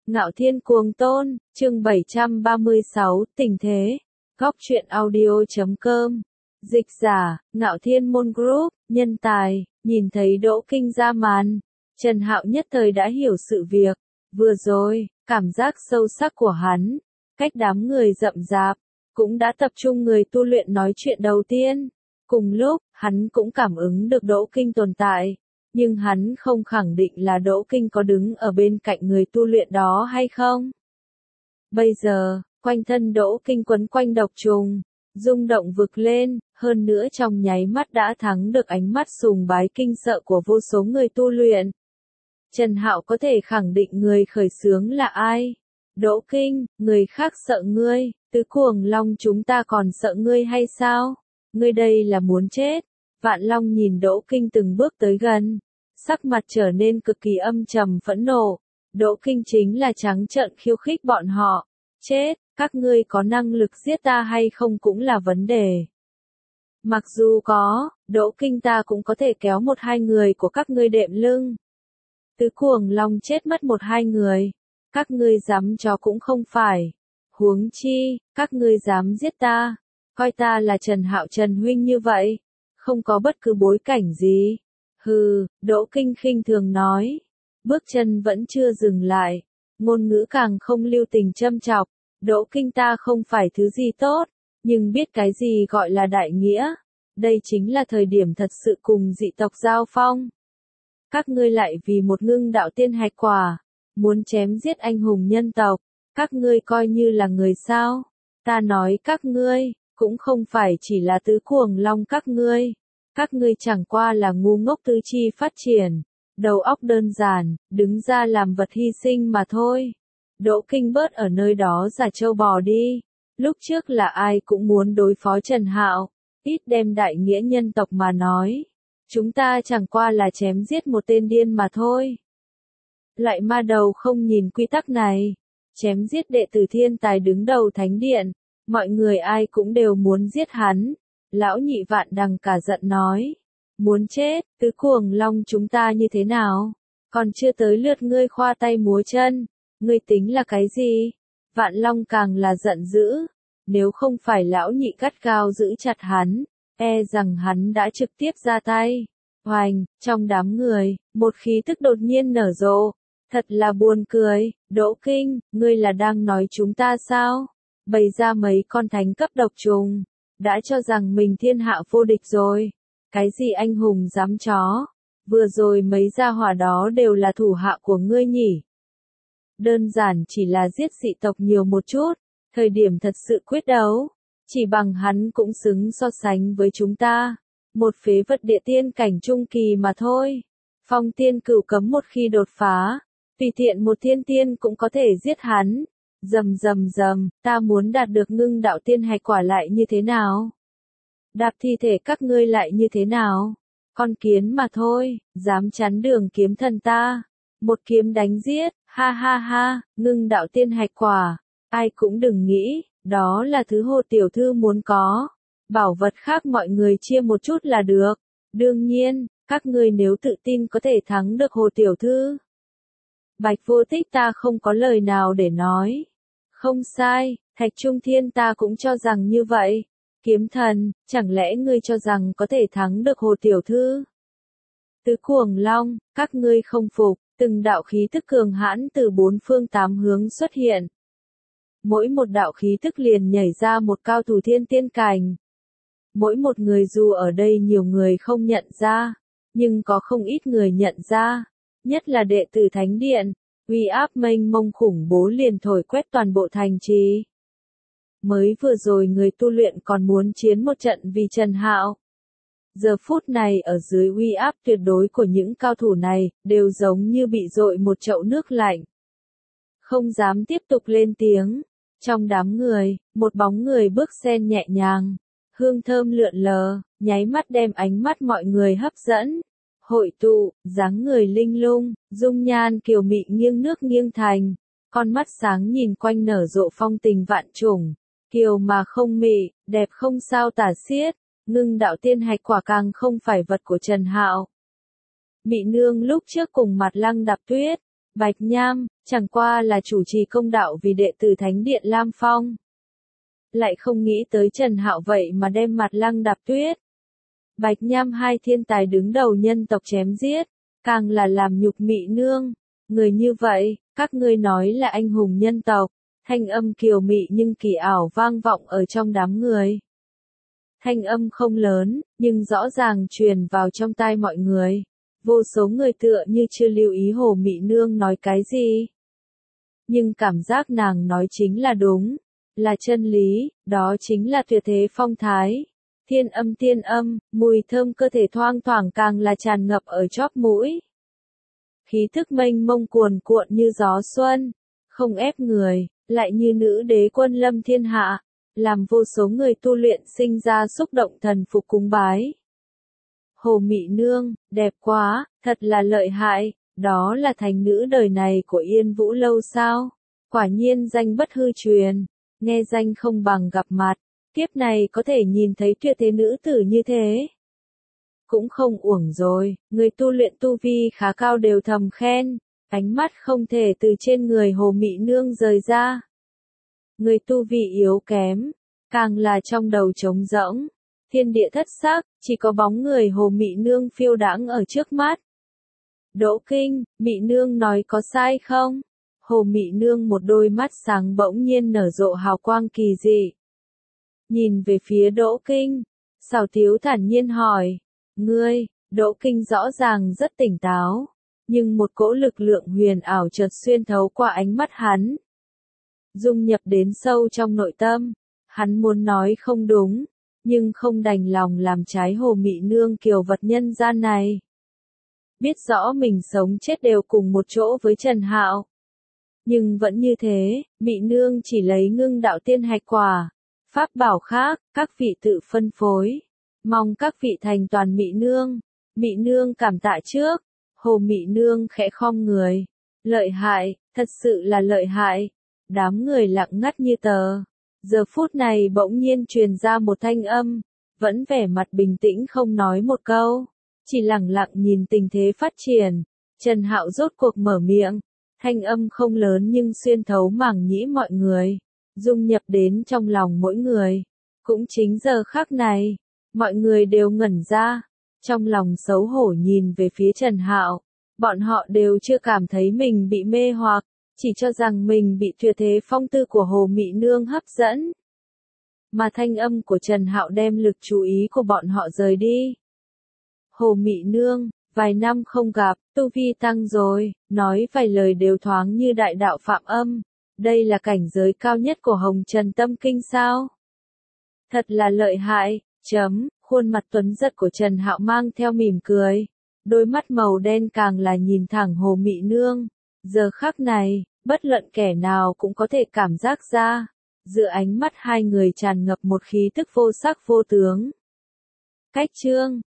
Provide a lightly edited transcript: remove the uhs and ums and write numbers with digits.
Ngạo Thiên Cuồng Tôn, chương 736, tình thế. Góc truyện audio.com. Dịch giả, Ngạo Thiên Môn Group, nhân tài, nhìn thấy Đỗ Kinh ra màn. Trần Hạo nhất thời đã hiểu sự việc. Vừa rồi, cảm giác sâu sắc của hắn, cách đám người rậm rạp, cũng đã tập trung người tu luyện nói chuyện đầu tiên. Cùng lúc, hắn cũng cảm ứng được Đỗ Kinh tồn tại. Nhưng hắn không khẳng định là Đỗ Kinh có đứng ở bên cạnh người tu luyện đó hay không. Bây giờ, quanh thân Đỗ Kinh quấn quanh độc trùng, rung động vực lên, hơn nữa trong nháy mắt đã thắng được ánh mắt sùng bái kinh sợ của vô số người tu luyện. Trần Hạo có thể khẳng định người khởi xướng là ai? Đỗ Kinh, người khác sợ ngươi, Tứ Cuồng Long chúng ta còn sợ ngươi hay sao? Ngươi đây là muốn chết. Vạn Long nhìn Đỗ Kinh từng bước tới gần, sắc mặt trở nên cực kỳ âm trầm phẫn nộ. Đỗ Kinh chính là trắng trợn khiêu khích bọn họ. Chết, các ngươi có năng lực giết ta hay không cũng là vấn đề. Mặc dù có, Đỗ Kinh ta cũng có thể kéo một hai người của các ngươi đệm lưng. Tứ Cuồng Long chết mất một hai người, các ngươi dám cho cũng không phải. Huống chi, các ngươi dám giết ta, coi ta là Trần Hạo Trần huynh như vậy, không có bất cứ bối cảnh gì. Hừ, Đỗ Kinh khinh thường nói. Bước chân vẫn chưa dừng lại, ngôn ngữ càng không lưu tình châm chọc. Đỗ Kinh ta không phải thứ gì tốt, nhưng biết cái gì gọi là đại nghĩa. Đây chính là thời điểm thật sự cùng dị tộc giao phong. Các ngươi lại vì một ngưng đạo tiên hạch quả, muốn chém giết anh hùng nhân tộc. Các ngươi coi như là người sao? Ta nói các ngươi, cũng không phải chỉ là Tứ Cuồng Long các ngươi. Các ngươi chẳng qua là ngu ngốc tứ chi phát triển, đầu óc đơn giản, đứng ra làm vật hy sinh mà thôi. Đỗ Kinh bớt ở nơi đó giả trâu bò đi. Lúc trước là ai cũng muốn đối phó Trần Hạo, ít đem đại nghĩa nhân tộc mà nói. Chúng ta chẳng qua là chém giết một tên điên mà thôi. Loại ma đầu không nhìn quy tắc này, chém giết đệ tử thiên tài đứng đầu thánh điện, mọi người ai cũng đều muốn giết hắn. Lão Nhị Vạn Đằng cả giận nói, muốn chết, Tứ Cuồng Long chúng ta như thế nào? Còn chưa tới lượt ngươi khoa tay múa chân, ngươi tính là cái gì? Vạn Long càng là giận dữ, nếu không phải lão nhị gắt gao giữ chặt hắn, e rằng hắn đã trực tiếp ra tay. Hoành, trong đám người, một khí tức đột nhiên nở rộ, thật là buồn cười. Đỗ Kinh, ngươi là đang nói chúng ta sao? Bày ra mấy con thánh cấp độc trùng, đã cho rằng mình thiên hạ vô địch rồi. Cái gì anh hùng dám chó? Vừa rồi mấy gia hỏa đó đều là thủ hạ của ngươi nhỉ? Đơn giản chỉ là giết dị tộc nhiều một chút, thời điểm thật sự quyết đấu, chỉ bằng hắn cũng xứng so sánh với chúng ta. Một phế vật địa tiên cảnh trung kỳ mà thôi. Phong tiên cửu cấm một khi đột phá, tùy tiện một thiên tiên cũng có thể giết hắn. Rầm rầm rầm, ta muốn đạt được ngưng đạo tiên hạch quả lại như thế nào? Đạp thi thể các ngươi lại như thế nào? Con kiến mà thôi, dám chắn đường kiếm thần ta. Một kiếm đánh giết, ha ha ha, ngưng đạo tiên hạch quả. Ai cũng đừng nghĩ, đó là thứ Hồ tiểu thư muốn có. Bảo vật khác mọi người chia một chút là được. Đương nhiên, các ngươi nếu tự tin có thể thắng được Hồ tiểu thư. Bạch Vô Tích ta không có lời nào để nói. Không sai, Thạch Trung Thiên ta cũng cho rằng như vậy. Kiếm thần, chẳng lẽ ngươi cho rằng có thể thắng được Hồ tiểu thư? Tứ Cuồng Long, các ngươi không phục, từng đạo khí tức cường hãn từ bốn phương tám hướng xuất hiện. Mỗi một đạo khí tức liền nhảy ra một cao thủ thiên tiên cảnh. Mỗi một người dù ở đây nhiều người không nhận ra, nhưng có không ít người nhận ra, nhất là đệ tử Thánh Điện, uy áp mênh mông khủng bố liền thổi quét toàn bộ thành trì. Mới vừa rồi người tu luyện còn muốn chiến một trận vì Trần Hạo. Giờ phút này ở dưới uy áp tuyệt đối của những cao thủ này, đều giống như bị dội một chậu nước lạnh. Không dám tiếp tục lên tiếng. Trong đám người, một bóng người bước sen nhẹ nhàng, hương thơm lượn lờ, nháy mắt đem ánh mắt mọi người hấp dẫn. Hội tụ, dáng người linh lung, dung nhan kiều mị nghiêng nước nghiêng thành, con mắt sáng nhìn quanh nở rộ phong tình vạn trùng, kiều mà không mị, đẹp không sao tả xiết. Ngưng đạo tiên hạch quả càng không phải vật của Trần Hạo. Mị nương lúc trước cùng Mặt Lăng Đạp Tuyết, Bạch Nham, chẳng qua là chủ trì công đạo vì đệ tử Thánh Điện Lam Phong. Lại không nghĩ tới Trần Hạo vậy mà đem Mặt Lăng đạp tuyết. Bạch Nham hai thiên tài đứng đầu nhân tộc chém giết, càng là làm nhục Mị Nương. Người như vậy, các ngươi nói là anh hùng nhân tộc. Thanh âm kiều mị nhưng kỳ ảo vang vọng ở trong đám người. Thanh âm không lớn, nhưng rõ ràng truyền vào trong tai mọi người. Vô số người tựa như chưa lưu ý Hồ Mị Nương nói cái gì. Nhưng cảm giác nàng nói chính là đúng, là chân lý, đó chính là tuyệt thế phong thái. Tiên âm, mùi thơm cơ thể thoang thoảng càng là tràn ngập ở chóp mũi. Khí thức mênh mông cuồn cuộn như gió xuân, không ép người, lại như nữ đế quân lâm thiên hạ, làm vô số người tu luyện sinh ra xúc động thần phục cúng bái. Hồ Mị Nương, đẹp quá, thật là lợi hại, đó là thành nữ đời này của Yên Vũ Lâu sao? Quả nhiên danh bất hư truyền, nghe danh không bằng gặp mặt, kiếp này có thể nhìn thấy tuyệt thế nữ tử như thế. Cũng không uổng rồi, người tu luyện tu vi khá cao đều thầm khen, ánh mắt không thể từ trên người Hồ Mị Nương rời ra. Người tu vi yếu kém, càng là trong đầu trống rỗng, thiên địa thất sắc, chỉ có bóng người Hồ Mị Nương phiêu đãng ở trước mắt. Đỗ Kinh, Mị Nương nói có sai không? Hồ Mị Nương một đôi mắt sáng bỗng nhiên nở rộ hào quang kỳ dị. Nhìn về phía Đỗ Kinh, Sào Tiếu thản nhiên hỏi, ngươi, Đỗ Kinh rõ ràng rất tỉnh táo, nhưng một cỗ lực lượng huyền ảo chợt xuyên thấu qua ánh mắt hắn. Dung nhập đến sâu trong nội tâm, hắn muốn nói không đúng, nhưng không đành lòng làm trái Hồ Mị Nương kiều vật nhân gian này. Biết rõ mình sống chết đều cùng một chỗ với Trần Hạo. Nhưng vẫn như thế, Mị Nương chỉ lấy ngưng đạo tiên hạch quả. Pháp bảo khác, các vị tự phân phối. Mong các vị thành toàn Mị Nương. Mị Nương cảm tạ trước. Hồ Mị Nương khẽ khom người. Lợi hại, thật sự là lợi hại. Đám người lặng ngắt như tờ. Giờ phút này bỗng nhiên truyền ra một thanh âm. Vẫn vẻ mặt bình tĩnh không nói một câu. Chỉ lặng lặng nhìn tình thế phát triển. Trần Hạo rốt cuộc mở miệng. Thanh âm không lớn nhưng xuyên thấu màng nhĩ mọi người. Dung nhập đến trong lòng mỗi người. Cũng chính giờ khắc này, mọi người đều ngẩn ra, trong lòng xấu hổ nhìn về phía Trần Hạo. Bọn họ đều chưa cảm thấy mình bị mê hoặc, chỉ cho rằng mình bị tuyệt thế phong tư của Hồ Mị Nương hấp dẫn. Mà thanh âm của Trần Hạo đem lực chú ý của bọn họ rời đi. Hồ Mị Nương, vài năm không gặp, tu vi tăng rồi, nói vài lời đều thoáng như đại đạo phạm âm. Đây là cảnh giới cao nhất của Hồng Trần Tâm Kinh sao? Thật là lợi hại, khuôn mặt tuấn giật của Trần Hạo mang theo mỉm cười. Đôi mắt màu đen càng là nhìn thẳng Hồ Mị Nương. Giờ khắc này, bất luận kẻ nào cũng có thể cảm giác ra. Giữa ánh mắt hai người tràn ngập một khí tức vô sắc vô tướng. Cách chương